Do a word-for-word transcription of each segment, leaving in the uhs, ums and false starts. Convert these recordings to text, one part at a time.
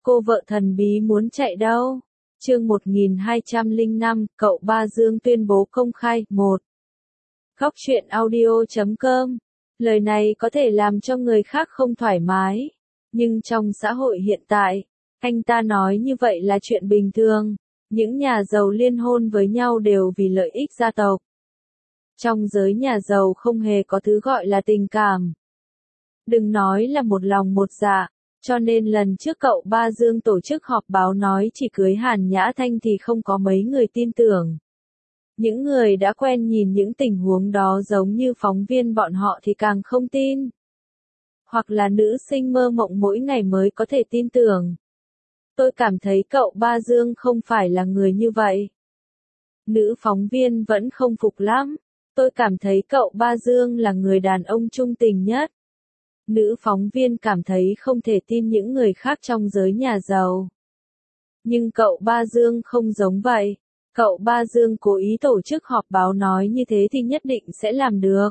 Cô vợ thần bí muốn chạy đâu? Chương một nghìn hai trăm lẻ năm, cậu Ba Dương tuyên bố công khai. một. Góc truyện audio chấm com. Lời này có thể làm cho người khác không thoải mái, nhưng trong xã hội hiện tại, anh ta nói như vậy là chuyện bình thường. Những nhà giàu liên hôn với nhau đều vì lợi ích gia tộc. Trong giới nhà giàu không hề có thứ gọi là tình cảm. Đừng nói là một lòng một dạ. Cho nên lần trước cậu Ba Dương tổ chức họp báo nói chỉ cưới Hàn Nhã Thanh thì không có mấy người tin tưởng. Những người đã quen nhìn những tình huống đó giống như phóng viên bọn họ thì càng không tin. Hoặc là nữ sinh mơ mộng mỗi ngày mới có thể tin tưởng. Tôi cảm thấy cậu Ba Dương không phải là người như vậy. Nữ phóng viên vẫn không phục lắm. Tôi cảm thấy cậu Ba Dương là người đàn ông trung tình nhất. Nữ phóng viên cảm thấy không thể tin những người khác trong giới nhà giàu. Nhưng cậu Ba Dương không giống vậy. Cậu Ba Dương cố ý tổ chức họp báo nói như thế thì nhất định sẽ làm được.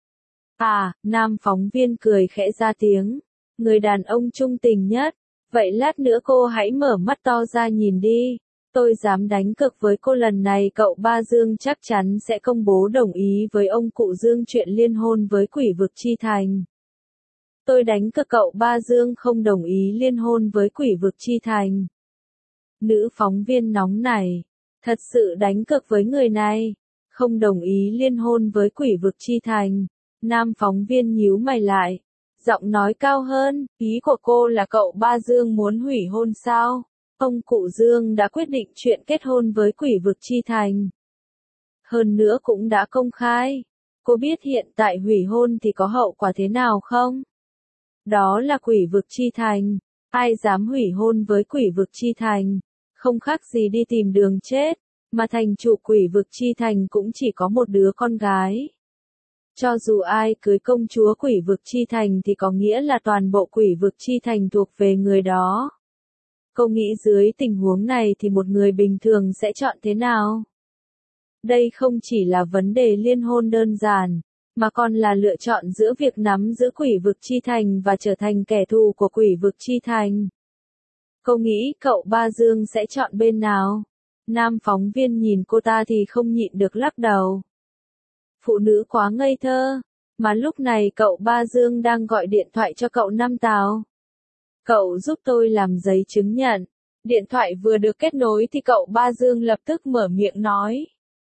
À, nam phóng viên cười khẽ ra tiếng. Người đàn ông trung tình nhất. Vậy lát nữa cô hãy mở mắt to ra nhìn đi. Tôi dám đánh cược với cô lần này cậu Ba Dương chắc chắn sẽ công bố đồng ý với ông cụ Dương chuyện liên hôn với Quỷ Vực Chi Thành. Tôi đánh cược cậu Ba Dương không đồng ý liên hôn với Quỷ Vực Chi Thành. Nữ phóng viên nóng này. Thật sự đánh cược với người này. Không đồng ý liên hôn với Quỷ Vực Chi Thành. Nam phóng viên nhíu mày lại. Giọng nói cao hơn. Ý của cô là cậu Ba Dương muốn hủy hôn sao? Ông cụ Dương đã quyết định chuyện kết hôn với Quỷ Vực Chi Thành. Hơn nữa cũng đã công khai. Cô biết hiện tại hủy hôn thì có hậu quả thế nào không? Đó là Quỷ Vực Chi Thành. Ai dám hủy hôn với Quỷ Vực Chi Thành? Không khác gì đi tìm đường chết. Mà thành chủ Quỷ Vực Chi Thành cũng chỉ có một đứa con gái. Cho dù ai cưới công chúa Quỷ Vực Chi Thành thì có nghĩa là toàn bộ Quỷ Vực Chi Thành thuộc về người đó. Cô nghĩ dưới tình huống này thì một người bình thường sẽ chọn thế nào? Đây không chỉ là vấn đề liên hôn đơn giản, mà còn là lựa chọn giữa việc nắm giữ Quỷ Vực Chi Thành và trở thành kẻ thù của Quỷ Vực Chi Thành. Cô nghĩ cậu Ba Dương sẽ chọn bên nào? Nam phóng viên nhìn cô ta thì không nhịn được lắc đầu. Phụ nữ quá ngây thơ, mà lúc này cậu Ba Dương đang gọi điện thoại cho cậu Năm Tào. Cậu giúp tôi làm giấy chứng nhận. Điện thoại vừa được kết nối thì cậu Ba Dương lập tức mở miệng nói.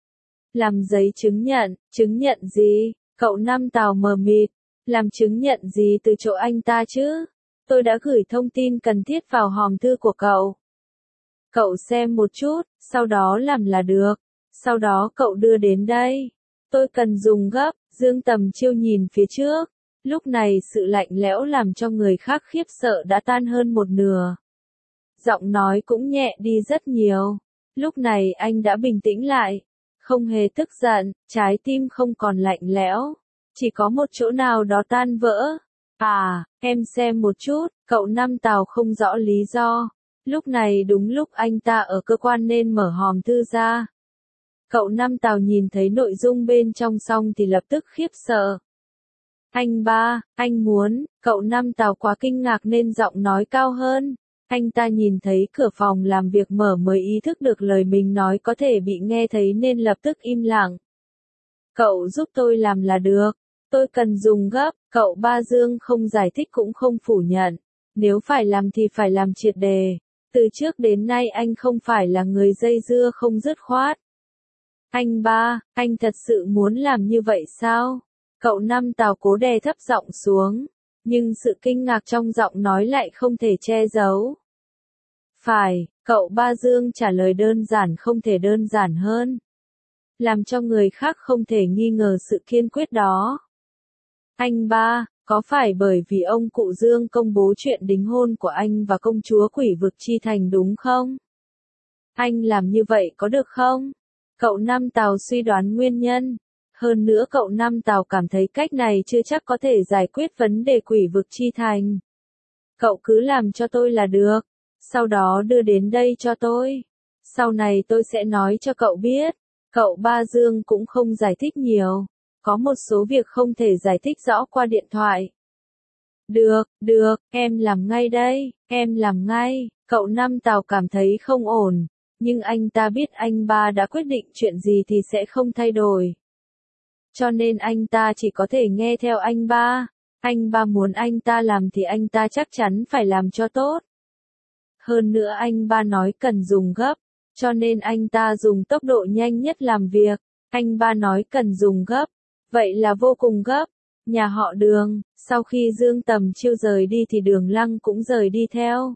Làm giấy chứng nhận, chứng nhận gì? Cậu Năm Tào mờ mịt. Làm chứng nhận gì từ chỗ anh ta chứ? Tôi đã gửi thông tin cần thiết vào hòm thư của cậu. Cậu xem một chút, sau đó làm là được. Sau đó cậu đưa đến đây. Tôi cần dùng gấp. Dương Tầm Chiêu nhìn phía trước. Lúc này sự lạnh lẽo làm cho người khác khiếp sợ đã tan hơn một nửa. Giọng nói cũng nhẹ đi rất nhiều. Lúc này anh đã bình tĩnh lại. Không hề tức giận, trái tim không còn lạnh lẽo. Chỉ có một chỗ nào đó tan vỡ. À, em xem một chút, cậu Năm Tào không rõ lý do. Lúc này đúng lúc anh ta ở cơ quan nên mở hòm thư ra. Cậu Năm Tào nhìn thấy nội dung bên trong xong thì lập tức khiếp sợ. Anh Ba, anh muốn, cậu Năm Tào quá kinh ngạc nên giọng nói cao hơn. Anh ta nhìn thấy cửa phòng làm việc mở mới ý thức được lời mình nói có thể bị nghe thấy nên lập tức im lặng. Cậu giúp tôi làm là được. Tôi cần dùng gấp, cậu Ba Dương không giải thích cũng không phủ nhận. Nếu phải làm thì phải làm triệt đề. Từ trước đến nay anh không phải là người dây dưa không dứt khoát. Anh Ba, anh thật sự muốn làm như vậy sao? Cậu Năm Tào cố đè thấp giọng xuống. Nhưng sự kinh ngạc trong giọng nói lại không thể che giấu. Phải, cậu Ba Dương trả lời đơn giản không thể đơn giản hơn. Làm cho người khác không thể nghi ngờ sự kiên quyết đó. Anh Ba, có phải bởi vì ông cụ Dương công bố chuyện đính hôn của anh và công chúa Quỷ Vực Chi Thành đúng không? Anh làm như vậy có được không? Cậu Năm Tào suy đoán nguyên nhân. Hơn nữa cậu Năm Tào cảm thấy cách này chưa chắc có thể giải quyết vấn đề Quỷ Vực Chi Thành. Cậu cứ làm cho tôi là được. Sau đó đưa đến đây cho tôi. Sau này tôi sẽ nói cho cậu biết. Cậu Ba Dương cũng không giải thích nhiều. Có một số việc không thể giải thích rõ qua điện thoại. Được, được, em làm ngay đây, em làm ngay. Cậu Năm Tào cảm thấy không ổn, nhưng anh ta biết anh ba đã quyết định chuyện gì thì sẽ không thay đổi. Cho nên anh ta chỉ có thể nghe theo anh ba. Anh ba muốn anh ta làm thì anh ta chắc chắn phải làm cho tốt. Hơn nữa anh ba nói cần dùng gấp, cho nên anh ta dùng tốc độ nhanh nhất làm việc. Anh ba nói cần dùng gấp, vậy là vô cùng gấp. Nhà họ Đường, sau khi Dương Tầm Chiêu rời đi thì Đường Lăng cũng rời đi theo.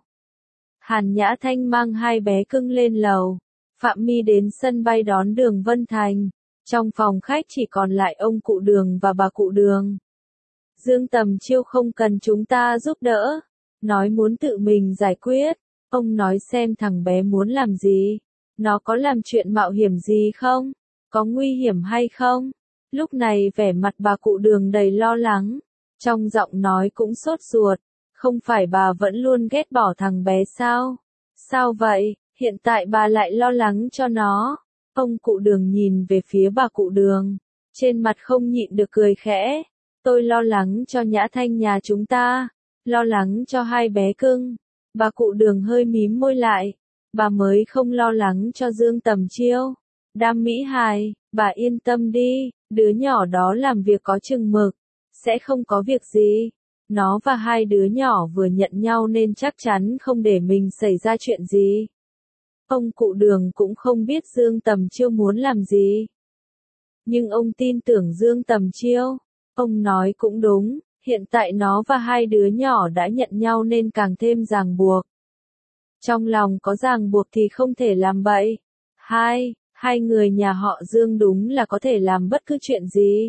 Hàn Nhã Thanh mang hai bé cưng lên lầu. Phạm My đến sân bay đón Đường Vân Thành. Trong phòng khách chỉ còn lại ông cụ Đường và bà cụ Đường. Dương Tầm Chiêu không cần chúng ta giúp đỡ, nói muốn tự mình giải quyết. Ông nói xem thằng bé muốn làm gì, nó có làm chuyện mạo hiểm gì không, có nguy hiểm hay không. Lúc này vẻ mặt bà cụ Đường đầy lo lắng, trong giọng nói cũng sốt ruột. Không phải bà vẫn luôn ghét bỏ thằng bé sao? Sao vậy, hiện tại bà lại lo lắng cho nó? Ông cụ Đường nhìn về phía bà cụ Đường, trên mặt không nhịn được cười khẽ. Tôi lo lắng cho Nhã Thanh nhà chúng ta, lo lắng cho hai bé cưng. Bà cụ Đường hơi mím môi lại, bà mới không lo lắng cho Dương Tầm Chiêu. Đam Mỹ Hài, bà yên tâm đi, đứa nhỏ đó làm việc có chừng mực, sẽ không có việc gì. Nó và hai đứa nhỏ vừa nhận nhau nên chắc chắn không để mình xảy ra chuyện gì. Ông cụ Đường cũng không biết Dương Tầm Chiêu muốn làm gì, nhưng ông tin tưởng Dương Tầm Chiêu. Ông nói cũng đúng, hiện tại nó và hai đứa nhỏ đã nhận nhau nên càng thêm ràng buộc. Trong lòng có ràng buộc thì không thể làm bậy. Hai, hai người nhà họ Dương đúng là có thể làm bất cứ chuyện gì.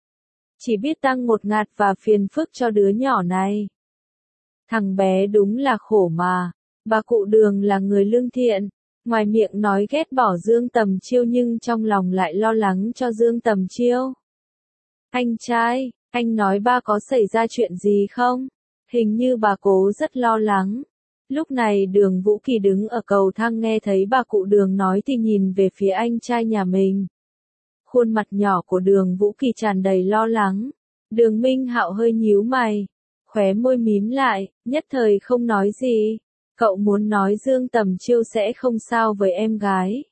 Chỉ biết tăng ngột ngạt và phiền phức cho đứa nhỏ này. Thằng bé đúng là khổ mà. Bà cụ Đường là người lương thiện, ngoài miệng nói ghét bỏ Dương Tầm Chiêu nhưng trong lòng lại lo lắng cho Dương Tầm Chiêu. Anh trai, anh nói ba có xảy ra chuyện gì không? Hình như bà Cố rất lo lắng. Lúc này Đường Vũ Kỳ đứng ở cầu thang nghe thấy bà cụ Đường nói thì nhìn về phía anh trai nhà mình. Khuôn mặt nhỏ của Đường Vũ Kỳ tràn đầy lo lắng. Đường Minh Hạo hơi nhíu mày, khóe môi mím lại, nhất thời không nói gì. Cậu muốn nói Dương Tầm Chiêu sẽ không sao với em gái.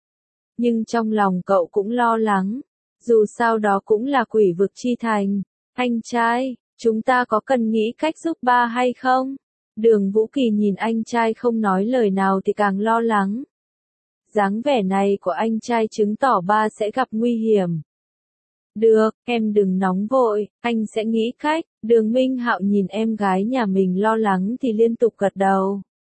Nhưng trong lòng cậu cũng lo lắng. Dù sao đó cũng là quỷ vực chi thành. Anh trai, chúng ta có cần nghĩ cách giúp ba hay không? Đường Vũ Kỳ nhìn anh trai không nói lời nào thì càng lo lắng. Dáng vẻ này của anh trai chứng tỏ ba sẽ gặp nguy hiểm. Được, em đừng nóng vội, anh sẽ nghĩ cách. Đường Minh Hạo nhìn em gái nhà mình lo lắng thì liên tục gật đầu.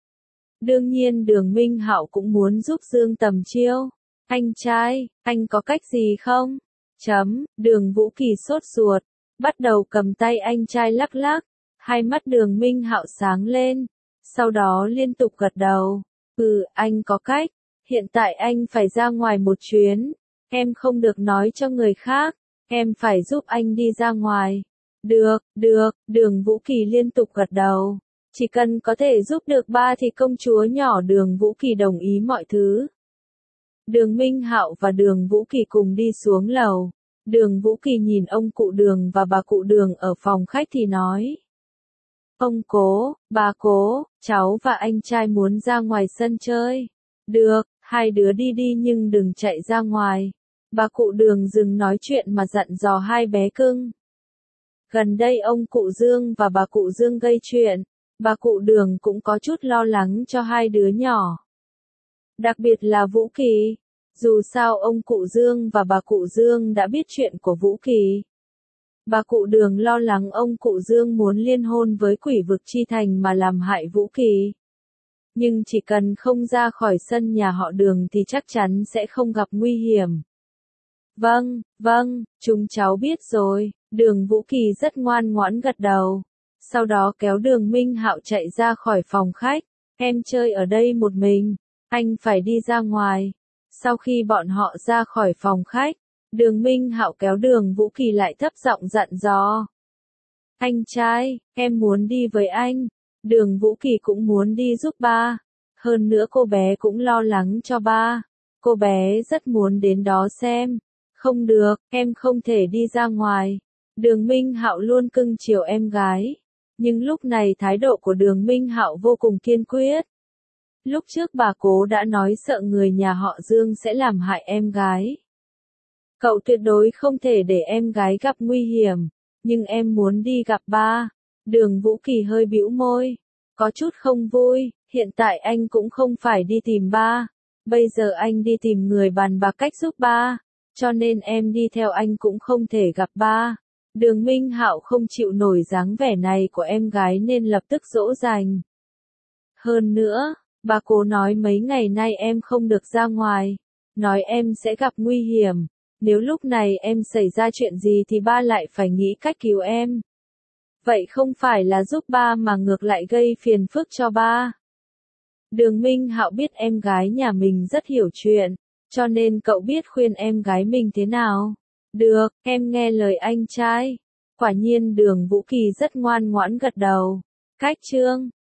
Đương nhiên Đường Minh Hạo cũng muốn giúp Dương Tầm Chiêu. Anh trai, anh có cách gì không? Chấm, Đường Vũ Kỳ sốt ruột, bắt đầu cầm tay anh trai lắc lắc. Hai mắt Đường Minh Hạo sáng lên, sau đó liên tục gật đầu. Ừ, anh có cách. Hiện tại anh phải ra ngoài một chuyến. Em không được nói cho người khác. Em phải giúp anh đi ra ngoài. Được, được, Đường Vũ Kỳ liên tục gật đầu. Chỉ cần có thể giúp được ba thì công chúa nhỏ Đường Vũ Kỳ đồng ý mọi thứ. Đường Minh Hạo và Đường Vũ Kỳ cùng đi xuống lầu. Đường Vũ Kỳ nhìn ông cụ Đường và bà cụ Đường ở phòng khách thì nói. Ông Cố, bà Cố, cháu và anh trai muốn ra ngoài sân chơi. Được, hai đứa đi đi nhưng đừng chạy ra ngoài. Bà cụ Đường dừng nói chuyện mà dặn dò hai bé cưng. Gần đây ông cụ Dương và bà cụ Dương gây chuyện. Bà cụ Đường cũng có chút lo lắng cho hai đứa nhỏ. Đặc biệt là Vũ Kỳ. Dù sao ông cụ Dương và bà cụ Dương đã biết chuyện của Vũ Kỳ. Bà cụ Đường lo lắng ông cụ Dương muốn liên hôn với quỷ vực chi thành mà làm hại Vũ Kỳ. Nhưng chỉ cần không ra khỏi sân nhà họ Đường thì chắc chắn sẽ không gặp nguy hiểm. Vâng, vâng, chúng cháu biết rồi. Đường Vũ Kỳ rất ngoan ngoãn gật đầu. Sau đó kéo Đường Minh Hạo chạy ra khỏi phòng khách. Em chơi ở đây một mình, anh phải đi ra ngoài. Sau khi bọn họ ra khỏi phòng khách, Đường Minh Hạo kéo Đường Vũ Kỳ lại thấp giọng dặn dò. Anh trai, em muốn đi với anh. Đường Vũ Kỳ cũng muốn đi giúp ba. Hơn nữa cô bé cũng lo lắng cho ba. Cô bé rất muốn đến đó xem. Không được, em không thể đi ra ngoài. Đường Minh Hạo luôn cưng chiều em gái. Nhưng lúc này thái độ của Đường Minh Hạo vô cùng kiên quyết. Lúc trước bà cố đã nói sợ người nhà họ Dương sẽ làm hại em gái. Cậu tuyệt đối không thể để em gái gặp nguy hiểm, nhưng em muốn đi gặp ba. Đường Vũ Kỳ hơi bĩu môi, có chút không vui, hiện tại anh cũng không phải đi tìm ba. Bây giờ anh đi tìm người bàn bạc cách giúp ba, cho nên em đi theo anh cũng không thể gặp ba. Đường Minh Hạo không chịu nổi dáng vẻ này của em gái nên lập tức dỗ dành. Hơn nữa, bà cố nói mấy ngày nay em không được ra ngoài, nói em sẽ gặp nguy hiểm, nếu lúc này em xảy ra chuyện gì thì ba lại phải nghĩ cách cứu em. Vậy không phải là giúp ba mà ngược lại gây phiền phức cho ba. Đường Minh Hạo biết em gái nhà mình rất hiểu chuyện, cho nên cậu biết khuyên em gái mình thế nào. Được, em nghe lời anh trai. Quả nhiên Đường Vũ Kỳ rất ngoan ngoãn gật đầu. Cách chương